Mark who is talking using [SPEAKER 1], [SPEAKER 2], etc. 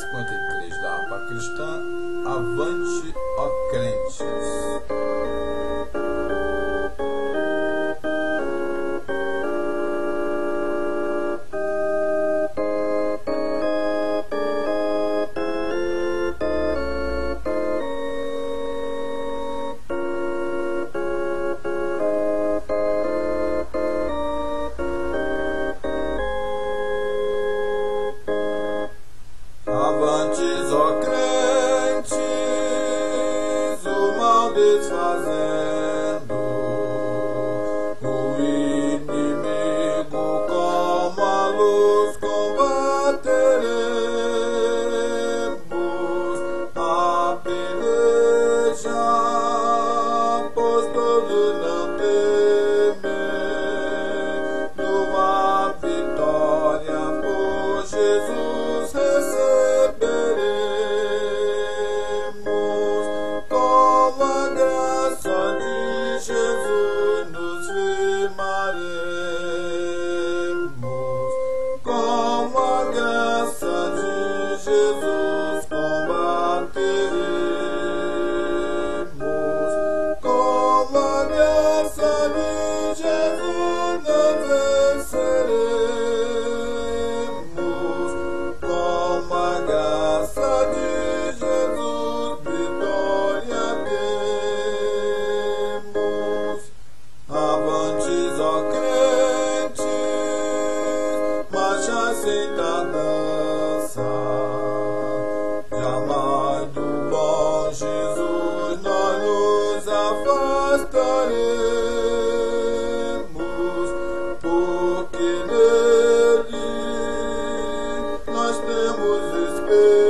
[SPEAKER 1] 53 da harpa cristã, avante, ó crentes. Avantes, ó crentes, o mal desfazendo, o inimigo como a luz combateremos a peleja, pois todos não temem, numa vitória por Jesus receberemos, com a graça de Jesus nos firmaremos, com a graça de Jesus combateremos, com a graça de Jesus nós venceremos, com a graça de Jesus vitória temos. Avantes, ó crentes, marcha sem tardança, jamais do bom Jesus nós nos afastaremos, porque nele nós temos esperança.